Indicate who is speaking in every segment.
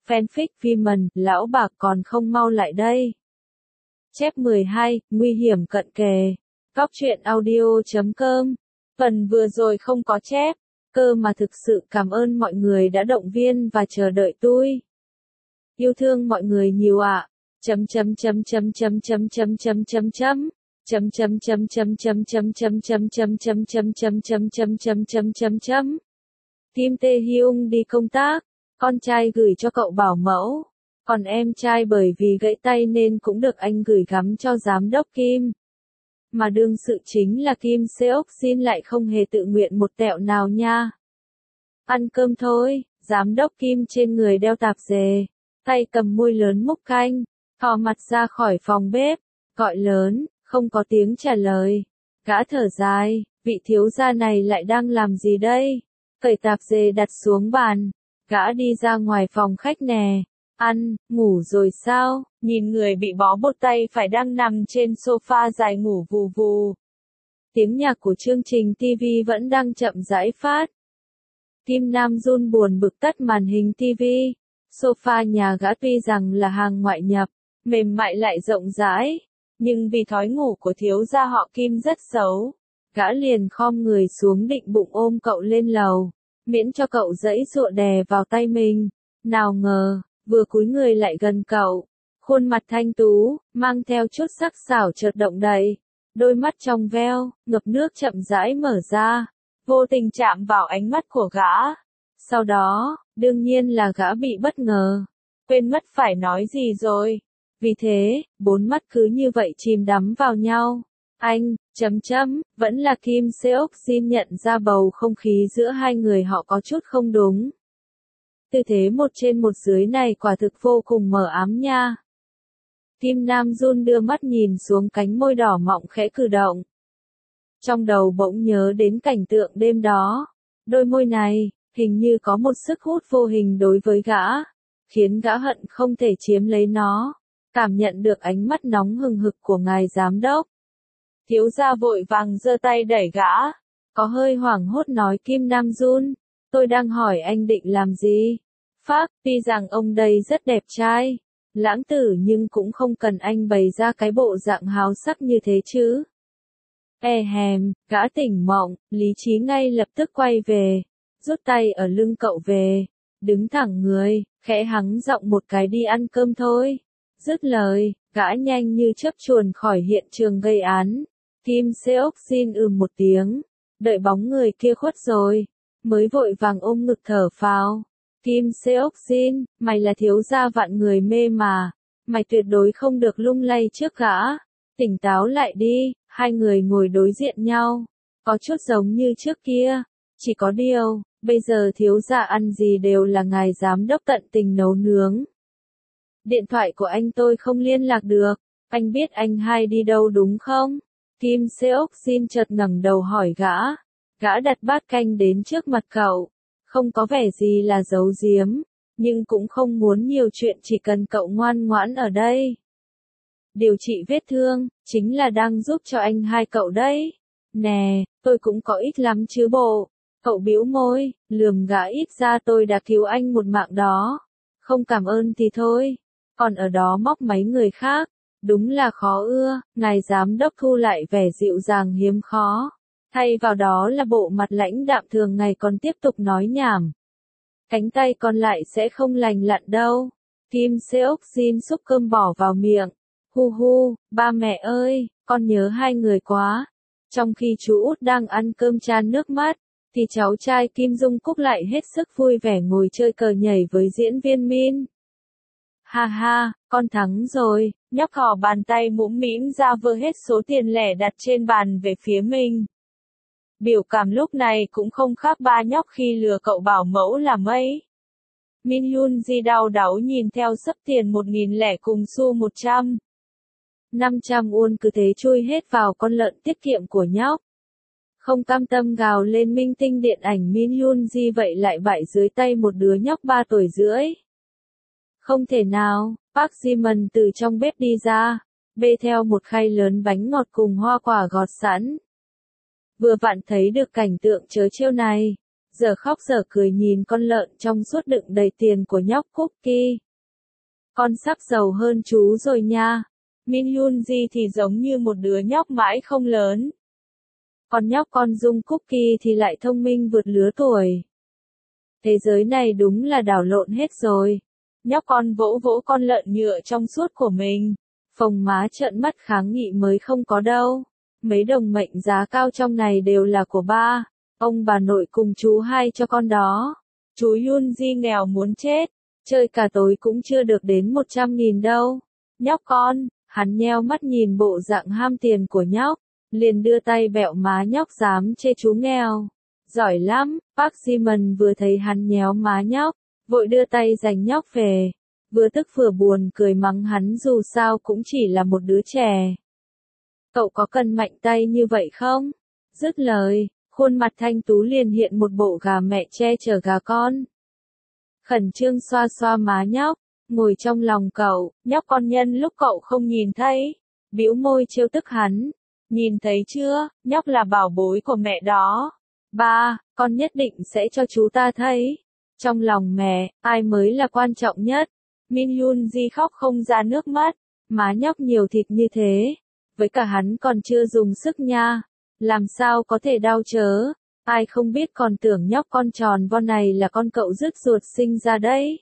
Speaker 1: Fanfic Viman, lão bạc còn không mau lại đây. Chép 12, nguy hiểm cận kề. Góc truyện audio.com. Phần vừa rồi không có chép, cơ mà thực sự cảm ơn mọi người đã động viên và chờ đợi tôi. Yêu thương mọi người nhiều ạ. Chấm chấm chấm chấm chấm chấm chấm chấm chấm chấm. Chấm chấm chấm chấm chấm chấm chấm chấm chấm chấm chấm chấm chấm chấm chấm chấm chấm chấm. Kim Tae Hyung đi công tác, con trai gửi cho cậu bảo mẫu, còn em trai bởi vì gãy tay nên cũng được anh gửi gắm cho giám đốc Kim. Mà đương sự chính là Kim Seok Jin lại không hề tự nguyện một tẹo nào nha. Ăn cơm thôi, giám đốc Kim trên người đeo tạp dề, tay cầm muôi lớn múc canh, thò mặt ra khỏi phòng bếp, gọi lớn, không có tiếng trả lời. Gã thở dài, vị thiếu gia này lại đang làm gì đây? Cởi tạp dề đặt xuống bàn, gã đi ra ngoài phòng khách nè. Ăn, ngủ rồi sao? Nhìn người bị bó bột tay phải đang nằm trên sofa dài ngủ vù vù. Tiếng nhạc của chương trình TV vẫn đang chậm rãi phát. Kim Nam Jun buồn bực tắt màn hình TV. Sofa nhà gã tuy rằng là hàng ngoại nhập, mềm mại lại rộng rãi, nhưng vì thói ngủ của thiếu gia họ Kim rất xấu, gã liền khom người xuống định bụng ôm cậu lên lầu, miễn cho cậu giãy giụa đè vào tay mình. Nào ngờ, vừa cúi người lại gần cậu, khuôn mặt thanh tú, mang theo chút sắc sảo chợt động đậy, đôi mắt trong veo, ngập nước chậm rãi mở ra, vô tình chạm vào ánh mắt của gã. Sau đó, đương nhiên là gã bị bất ngờ, quên mất phải nói gì rồi. Vì thế, bốn mắt cứ như vậy chìm đắm vào nhau. Anh, vẫn là Kim Seok Jin nhận ra bầu không khí giữa hai người họ có chút không đúng. Tư thế một trên một dưới này quả thực vô cùng mờ ám nha. Kim Nam Jun đưa mắt nhìn xuống cánh môi đỏ mọng khẽ cử động. Trong đầu bỗng nhớ đến cảnh tượng đêm đó. Đôi môi này, hình như có một sức hút vô hình đối với gã, khiến gã hận không thể chiếm lấy nó. Cảm nhận được ánh mắt nóng hừng hực của ngài giám đốc. Thiếu gia vội vàng giơ tay đẩy gã, có hơi hoảng hốt nói Kim Nam Jun, tôi đang hỏi anh định làm gì? Phác, tuy rằng ông đây rất đẹp trai, lãng tử nhưng cũng không cần anh bày ra cái bộ dạng háo sắc như thế chứ. Gã tỉnh mộng, lý trí ngay lập tức quay về, rút tay ở lưng cậu về, đứng thẳng người, khẽ hắng giọng một cái đi ăn cơm thôi. Dứt lời, gã nhanh như chớp chuồn khỏi hiện trường gây án. Kim Seok Jin một tiếng, đợi bóng người kia khuất rồi, mới vội vàng ôm ngực thở phào. Kim Seok Jin, mày là thiếu gia vạn người mê mà, mày tuyệt đối không được lung lay trước gã. Tỉnh táo lại đi, hai người ngồi đối diện nhau, có chút giống như trước kia, chỉ có điều, bây giờ thiếu gia ăn gì đều là ngài giám đốc tận tình nấu nướng. Điện thoại của anh tôi không liên lạc được, anh biết anh hai đi đâu đúng không? Kim Seok Jin chợt ngẩng đầu hỏi gã. Gã đặt bát canh đến trước mặt cậu, không có vẻ gì là giấu giếm, nhưng cũng không muốn nhiều chuyện, chỉ cần cậu ngoan ngoãn ở đây. Điều trị vết thương, chính là đang giúp cho anh hai cậu đấy. Nè, tôi cũng có ít lắm chứ bộ. Cậu bĩu môi, lườm gã, ít ra tôi đã cứu anh một mạng đó. Không cảm ơn thì thôi. Còn ở đó móc máy người khác, đúng là khó ưa. Ngài giám đốc thu lại vẻ dịu dàng hiếm khó, thay vào đó là bộ mặt lãnh đạm thường ngày, còn tiếp tục nói nhảm. Cánh tay còn lại sẽ không lành lặn đâu. Kim Seok Jin xúc cơm bỏ vào miệng. Hu hu, ba mẹ ơi, con nhớ hai người quá. Trong khi chú út đang ăn cơm chan nước mắt, thì cháu trai Kim Dung Cúc lại hết sức vui vẻ ngồi chơi cờ nhảy với diễn viên Min. Ha ha, con thắng rồi, nhóc thò bàn tay mũm mĩm ra vơ hết số tiền lẻ đặt trên bàn về phía mình. Biểu cảm lúc này cũng không khác ba nhóc khi lừa cậu bảo mẫu là mấy. Min Hyun Ji đau đáu nhìn theo sấp tiền 1.000 lẻ cùng xu 100. 500 won cứ thế chui hết vào con lợn tiết kiệm của nhóc. Không cam tâm gào lên minh tinh điện ảnh Min Hyun Ji vậy lại bại dưới tay một đứa nhóc 3 tuổi rưỡi. Không thể nào, Park Ji-man từ trong bếp đi ra, bê theo một khay lớn bánh ngọt cùng hoa quả gọt sẵn. Vừa vặn thấy được cảnh tượng trớ trêu này, giờ khóc giờ cười nhìn con lợn trong suốt đựng đầy tiền của nhóc Cookie. Con sắp giàu hơn chú rồi nha. Min Hyunji thì giống như một đứa nhóc mãi không lớn. Con nhóc con Dung Cookie thì lại thông minh vượt lứa tuổi. Thế giới này đúng là đảo lộn hết rồi. Nhóc con vỗ vỗ con lợn nhựa trong suốt của mình. Phồng má trợn mắt kháng nghị mới không có đâu. Mấy đồng mệnh giá cao trong này đều là của ba, ông bà nội cùng chú hai cho con đó. Chú Hyunji nghèo muốn chết, chơi cả tối cũng chưa được đến 100.000 đâu. Nhóc con, hắn nheo mắt nhìn bộ dạng ham tiền của nhóc, liền đưa tay bẹo má nhóc dám chê chú nghèo. Giỏi lắm, Park Ji-man vừa thấy hắn nhéo má nhóc, vội đưa tay giành nhóc về, vừa tức vừa buồn cười mắng hắn dù sao cũng chỉ là một đứa trẻ. Cậu có cần mạnh tay như vậy không? Dứt lời, khuôn mặt thanh tú liền hiện một bộ gà mẹ che chở gà con. Khẩn trương xoa xoa má nhóc, ngồi trong lòng cậu, nhóc con nhân lúc cậu không nhìn thấy, bĩu môi trêu tức hắn. Nhìn thấy chưa, nhóc là bảo bối của mẹ đó. Ba, con nhất định sẽ cho chú ta thấy. Trong lòng mẹ, ai mới là quan trọng nhất? Min Hyunji khóc không ra nước mắt, má nhóc nhiều thịt như thế. Với cả hắn còn chưa dùng sức nha. Làm sao có thể đau chớ? Ai không biết còn tưởng nhóc con tròn vo này là con cậu rứt ruột sinh ra đấy.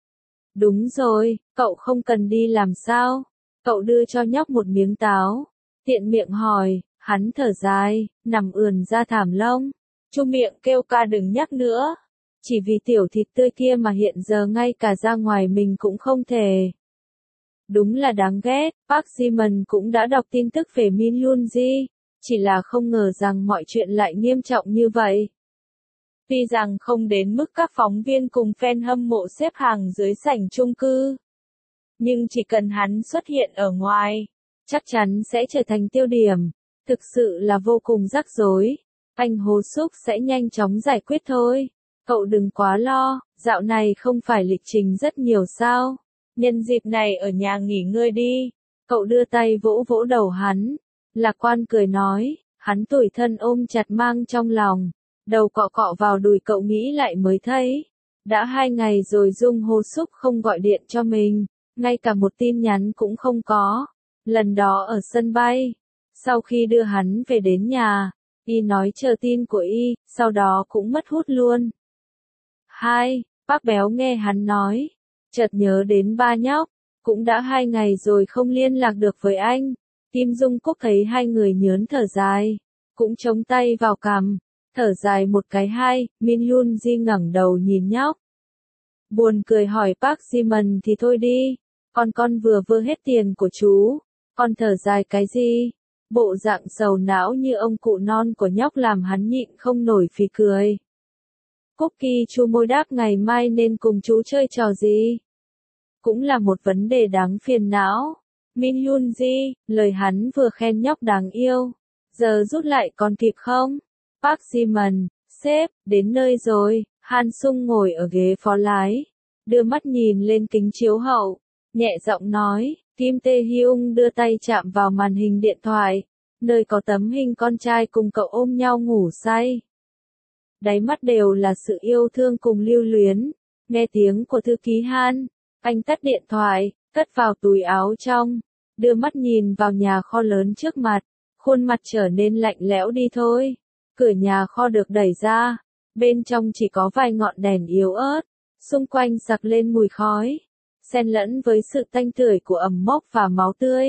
Speaker 1: Đúng rồi, cậu không cần đi làm sao? Cậu đưa cho nhóc một miếng táo. Tiện miệng hỏi, hắn thở dài, nằm ườn ra thảm lông. Chu miệng kêu ca đừng nhắc nữa. Chỉ vì tiểu thịt tươi kia mà hiện giờ ngay cả ra ngoài mình cũng không thể. Đúng là đáng ghét, Park Ji-man cũng đã đọc tin tức về Min Hyunji, chỉ là không ngờ rằng mọi chuyện lại nghiêm trọng như vậy. Tuy rằng không đến mức các phóng viên cùng fan hâm mộ xếp hàng dưới sảnh chung cư, nhưng chỉ cần hắn xuất hiện ở ngoài, chắc chắn sẽ trở thành tiêu điểm. Thực sự là vô cùng rắc rối. Anh Hồ Súc sẽ nhanh chóng giải quyết thôi. Cậu đừng quá lo, dạo này không phải lịch trình rất nhiều sao. Nhân dịp này ở nhà nghỉ ngơi đi. Cậu đưa tay vỗ vỗ đầu hắn. Lạc quan cười nói, hắn tủi thân ôm chặt mang trong lòng. Đầu cọ cọ vào đùi cậu nghĩ lại mới thấy. Đã 2 ngày rồi Dung Hồ Súc không gọi điện cho mình. Ngay cả một tin nhắn cũng không có. Lần đó ở sân bay. Sau khi đưa hắn về đến nhà, y nói chờ tin của y, sau đó cũng mất hút luôn. 2. Bác béo nghe hắn nói, chợt nhớ đến ba nhóc, cũng đã 2 ngày rồi không liên lạc được với anh. Kim Dung Cúc thấy hai người nhớn thở dài, cũng chống tay vào cằm, thở dài một cái hai. Min Hyunji ngẩng đầu nhìn nhóc, buồn cười hỏi Park Ji-man thì thôi đi, con vừa vơ hết tiền của chú, con thở dài cái gì? Bộ dạng sầu não như ông cụ non của nhóc làm hắn nhịn không nổi phì cười. Cookie chu môi đáp ngày mai nên cùng chú chơi trò gì? Cũng là một vấn đề đáng phiền não. Min Hyunji, lời hắn vừa khen nhóc đáng yêu. Giờ rút lại còn kịp không? Park Ji-man, sếp, đến nơi rồi. Han Sung ngồi ở ghế phó lái, đưa mắt nhìn lên kính chiếu hậu, nhẹ giọng nói. Kim Tae Hyung đưa tay chạm vào màn hình điện thoại, nơi có tấm hình con trai cùng cậu ôm nhau ngủ say. Đáy mắt đều là sự yêu thương cùng lưu luyến. Nghe tiếng của thư ký Han, anh tắt điện thoại, cất vào túi áo trong, đưa mắt nhìn vào nhà kho lớn trước mặt, khuôn mặt trở nên lạnh lẽo đi thôi. Cửa nhà kho được đẩy ra, bên trong chỉ có vài ngọn đèn yếu ớt, xung quanh sặc lên mùi khói, xen lẫn với sự tanh tưởi của ẩm mốc và máu tươi.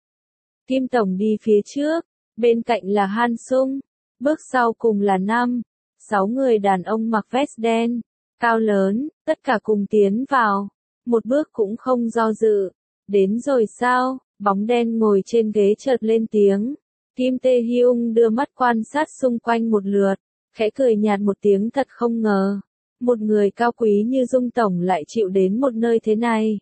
Speaker 1: Kim Tổng đi phía trước, bên cạnh là Han Sung, bước sau cùng là 6 người đàn ông mặc vest đen, cao lớn, tất cả cùng tiến vào, một bước cũng không do dự. Đến rồi sao? Bóng đen ngồi trên ghế chợt lên tiếng. Kim Tae Hyung đưa mắt quan sát xung quanh một lượt, khẽ cười nhạt một tiếng thật không ngờ. Một người cao quý như Dung Tổng lại chịu đến một nơi thế này.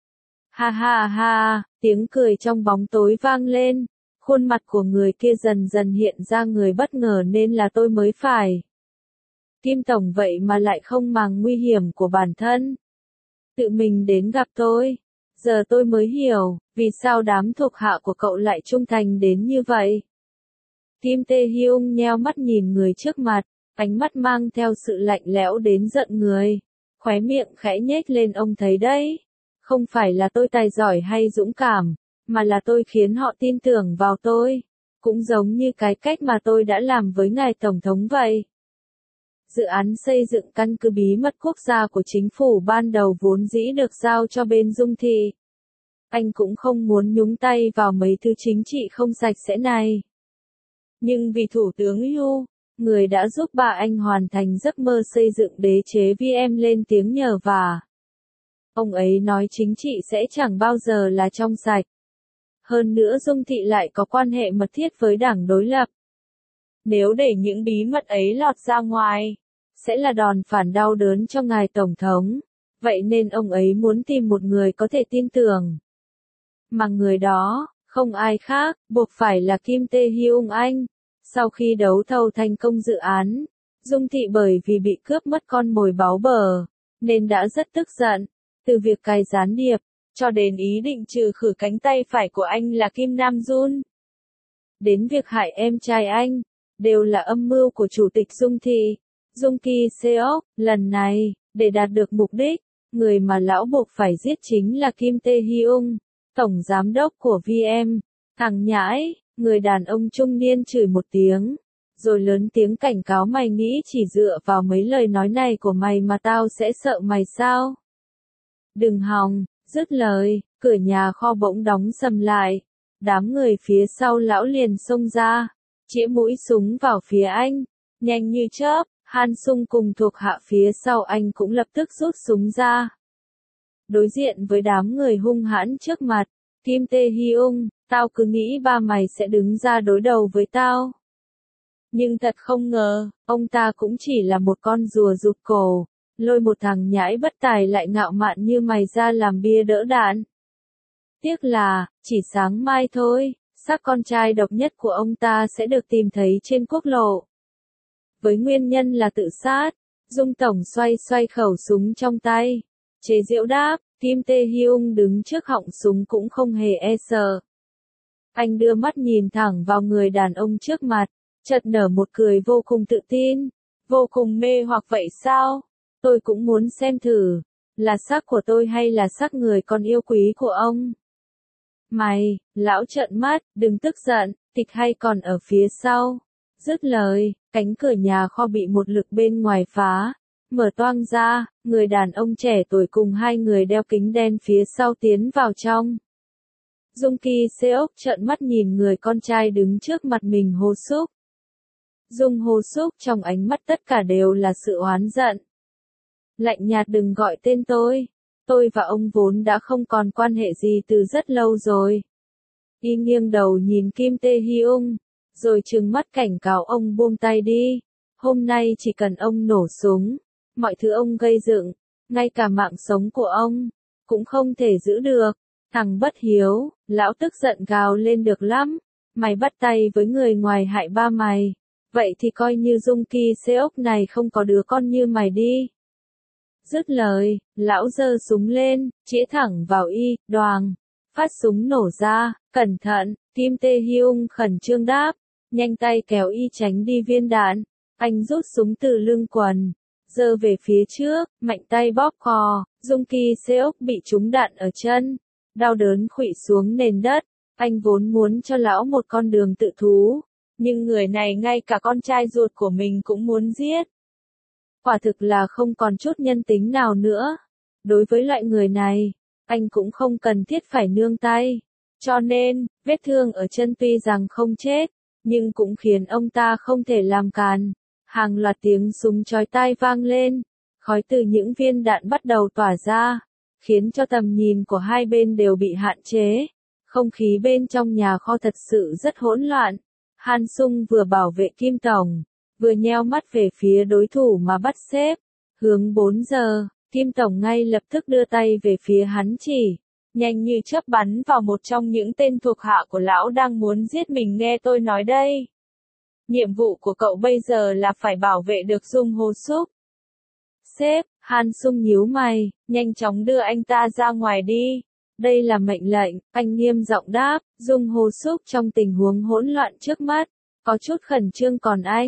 Speaker 1: Ha ha ha, tiếng cười trong bóng tối vang lên, khuôn mặt của người kia dần dần hiện ra người bất ngờ nên là tôi mới phải. Kim Tổng vậy mà lại không màng nguy hiểm của bản thân. Tự mình đến gặp tôi. Giờ tôi mới hiểu, vì sao đám thuộc hạ của cậu lại trung thành đến như vậy. Kim Tae Hyung nheo mắt nhìn người trước mặt, Ánh mắt mang theo sự lạnh lẽo đến giận người. Khóe miệng khẽ nhếch lên, ông thấy đấy. Không phải là tôi tài giỏi hay dũng cảm, mà là tôi khiến họ tin tưởng vào tôi. Cũng giống như cái cách mà tôi đã làm với ngài Tổng thống vậy. Dự án xây dựng căn cứ bí mật quốc gia của chính phủ ban đầu vốn dĩ được giao cho bên Dung Thị. Anh cũng không muốn nhúng tay vào mấy thứ chính trị không sạch sẽ này. Nhưng vì Thủ tướng Yu, người đã giúp bà anh hoàn thành giấc mơ xây dựng đế chế VM lên tiếng nhờ vả. Ông ấy nói chính trị sẽ chẳng bao giờ là trong sạch. Hơn nữa Dung Thị lại có quan hệ mật thiết với đảng đối lập. Nếu để những bí mật ấy lọt ra ngoài, sẽ là đòn phản đau đớn cho ngài Tổng thống. Vậy nên ông ấy muốn tìm một người có thể tin tưởng. Mà người đó, không ai khác, buộc phải là Kim Tae-hyung Anh. Sau khi đấu thầu thành công dự án, Dung Thị bởi vì bị cướp mất con mồi báu bở, nên đã rất tức giận. Từ việc cài gián điệp, cho đến ý định trừ khử cánh tay phải của anh là Kim Nam Jun. Đến việc hại em trai anh, đều là âm mưu của Chủ tịch Dung Thị, Dung Ki-seok. Lần này, để đạt được mục đích, người mà lão buộc phải giết chính là Kim Tae-hyung, Tổng Giám đốc của VM. Thằng nhãi, người đàn ông trung niên chửi một tiếng, rồi lớn tiếng cảnh cáo, mày nghĩ chỉ dựa vào mấy lời nói này của mày mà tao sẽ sợ mày sao? Đừng hòng. Dứt lời, cửa nhà kho bỗng đóng sầm lại. Đám người phía sau lão liền xông ra, chĩa mũi súng vào phía anh. Nhanh như chớp, Han Sung cùng thuộc hạ phía sau anh cũng lập tức rút súng ra. Đối diện với đám người hung hãn trước mặt, Kim Tae-hyung, tao cứ nghĩ ba mày sẽ đứng ra đối đầu với tao. Nhưng thật không ngờ, ông ta cũng chỉ là một con rùa rụt cổ. Lôi một thằng nhãi bất tài lại ngạo mạn như mày ra làm bia đỡ đạn. Tiếc là, chỉ sáng mai thôi, xác con trai độc nhất của ông ta sẽ được tìm thấy trên quốc lộ. Với nguyên nhân là tự sát, Dung Tổng xoay xoay khẩu súng trong tay. Chế giễu đáp, Kim Tae-hyung đứng trước họng súng cũng không hề e sợ. Anh đưa mắt nhìn thẳng vào người đàn ông trước mặt, chợt nở một cười vô cùng tự tin. Vô cùng mê hoặc vậy sao? Tôi cũng muốn xem thử, là xác của tôi hay là xác người con yêu quý của ông. Mày, lão trợn mắt, đừng tức giận, tịch hay còn ở phía sau. Dứt lời, cánh cửa nhà kho bị một lực bên ngoài phá, mở toang ra, người đàn ông trẻ tuổi cùng hai người đeo kính đen phía sau tiến vào trong. Dung Ki-seok trợn mắt nhìn người con trai đứng trước mặt mình Ho Suk. Dung Ho Suk trong ánh mắt tất cả đều là sự oán giận. Lạnh nhạt, đừng gọi tên tôi và ông vốn đã không còn quan hệ gì từ rất lâu rồi. Y nghiêng đầu nhìn Kim Tae-hyung, rồi trừng mắt cảnh cáo ông buông tay đi. Hôm nay chỉ cần ông nổ súng, mọi thứ ông gây dựng, ngay cả mạng sống của ông, cũng không thể giữ được. Thằng bất hiếu, lão tức giận gào lên, được lắm, mày bắt tay với người ngoài hại ba mày. Vậy thì coi như Dung Ki-seok này không có đứa con như mày đi. Dứt lời, lão giơ súng lên, chĩa thẳng vào y, đoàng. Phát súng nổ ra, cẩn thận, Kim Tae-hyung khẩn trương đáp, nhanh tay kéo y tránh đi viên đạn. Anh rút súng từ lưng quần, giơ về phía trước, mạnh tay bóp cò. Dung Ki-seok bị trúng đạn ở chân, đau đớn khuỵu xuống nền đất. Anh vốn muốn cho lão một con đường tự thú, nhưng người này ngay cả con trai ruột của mình cũng muốn giết. Quả thực là không còn chút nhân tính nào nữa. Đối với loại người này, anh cũng không cần thiết phải nương tay. Cho nên, vết thương ở chân tuy rằng không chết, nhưng cũng khiến ông ta không thể làm càn. Hàng loạt tiếng súng chói tai vang lên, khói từ những viên đạn bắt đầu tỏa ra, khiến cho tầm nhìn của hai bên đều bị hạn chế. Không khí bên trong nhà kho thật sự rất hỗn loạn. Han Sung vừa bảo vệ Kim Tổng, vừa nheo mắt về phía đối thủ mà bắt xếp. Hướng 4 giờ, Kim Tổng ngay lập tức đưa tay về phía hắn chỉ, nhanh như chớp bắn vào một trong những tên thuộc hạ của lão đang muốn giết mình. Nghe tôi nói đây. Nhiệm vụ của cậu bây giờ là phải bảo vệ được Dung Ho Suk. Sếp, Han Sung nhíu mày, nhanh chóng đưa anh ta ra ngoài đi. Đây là mệnh lệnh, anh nghiêm giọng đáp. Dung Ho Suk trong tình huống hỗn loạn trước mắt, có chút khẩn trương, còn anh,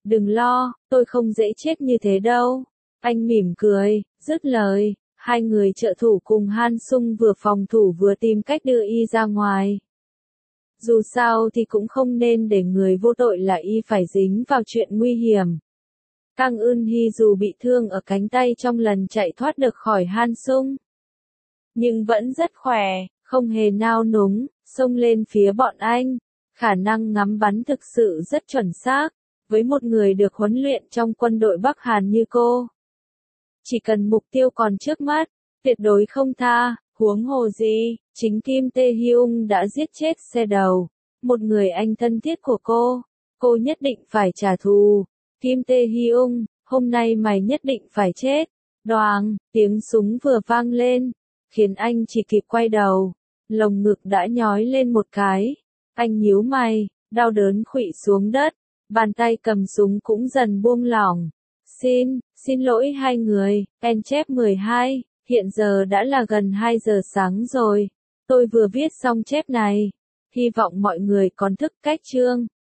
Speaker 1: Đừng lo, tôi không dễ chết như thế đâu. Anh mỉm cười, dứt lời, hai người trợ thủ cùng Han Sung vừa phòng thủ vừa tìm cách đưa y ra ngoài. Dù sao thì cũng không nên để người vô tội là y phải dính vào chuyện nguy hiểm. Kang Eun Hee dù bị thương ở cánh tay trong lần chạy thoát được khỏi Han Sung, nhưng vẫn rất khỏe, không hề nao núng, xông lên phía bọn anh. Khả năng ngắm bắn thực sự rất chuẩn xác, với một người được huấn luyện trong quân đội Bắc Hàn như cô. Chỉ cần mục tiêu còn trước mắt, tuyệt đối không tha, huống hồ gì, chính Kim Tae-hyung đã giết chết xe đầu, một người anh thân thiết của cô nhất định phải trả thù. Kim Tae-hyung, hôm nay mày nhất định phải chết. Đoàng, tiếng súng vừa vang lên, khiến anh chỉ kịp quay đầu, lồng ngực đã nhói lên một cái. Anh nhíu mày, đau đớn khuỵu xuống đất, bàn tay cầm súng cũng dần buông lỏng. Xin lỗi hai người, em chép 12, hiện giờ đã là gần 2 giờ sáng rồi. Tôi vừa viết xong chép này. Hy vọng mọi người còn thức cách chương.